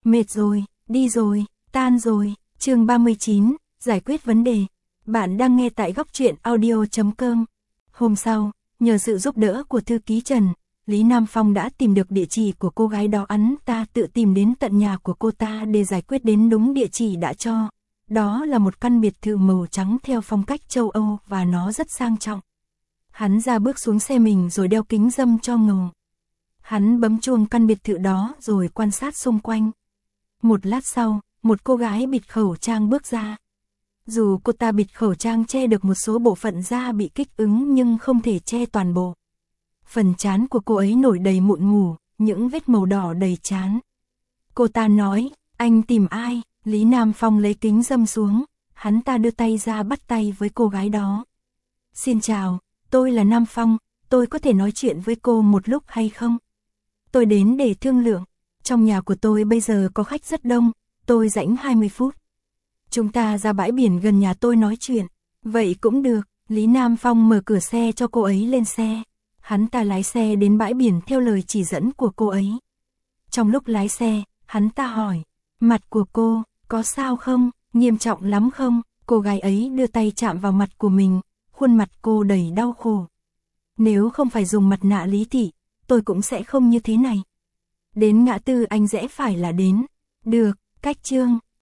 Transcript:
Mệt rồi, đi rồi, tan rồi. Chương 39, giải quyết vấn đề. Bạn đang nghe tại góc truyện audio.com. Hôm sau, nhờ sự giúp đỡ của thư ký Trần, Lý Nam Phong đã tìm được địa chỉ của cô gái đó. Hắn ta tự tìm đến tận nhà của cô ta để giải quyết đến đúng địa chỉ đã cho. Đó là một căn biệt thự màu trắng theo phong cách châu Âu và nó rất sang trọng. Hắn ra bước xuống xe mình rồi đeo kính râm cho ngầu. Hắn bấm chuông căn biệt thự đó rồi quan sát xung quanh. Một lát sau, một cô gái bịt khẩu trang bước ra. Dù cô ta bịt khẩu trang che được một số bộ phận da bị kích ứng nhưng không thể che toàn bộ. Phần trán của cô ấy nổi đầy mụn mủ, những vết màu đỏ đầy trán. Cô ta nói, anh tìm ai? Lý Nam Phong lấy kính râm xuống, hắn ta đưa tay ra bắt tay với cô gái đó. Xin chào, tôi là Nam Phong, tôi có thể nói chuyện với cô một lúc hay không? Tôi đến để thương lượng, trong nhà của tôi bây giờ có khách rất đông, tôi rảnh 20 phút. Chúng ta ra bãi biển gần nhà tôi nói chuyện. Vậy cũng được, Lý Nam Phong mở cửa xe cho cô ấy lên xe. Hắn ta lái xe đến bãi biển theo lời chỉ dẫn của cô ấy. Trong lúc lái xe, hắn ta hỏi, mặt của cô, có sao không, nghiêm trọng lắm không? Cô gái ấy đưa tay chạm vào mặt của mình, khuôn mặt cô đầy đau khổ. Nếu không phải dùng mặt nạ Lý thị, tôi cũng sẽ không như thế này. Đến ngã tư anh rẽ phải là đến. Được, cách Trương,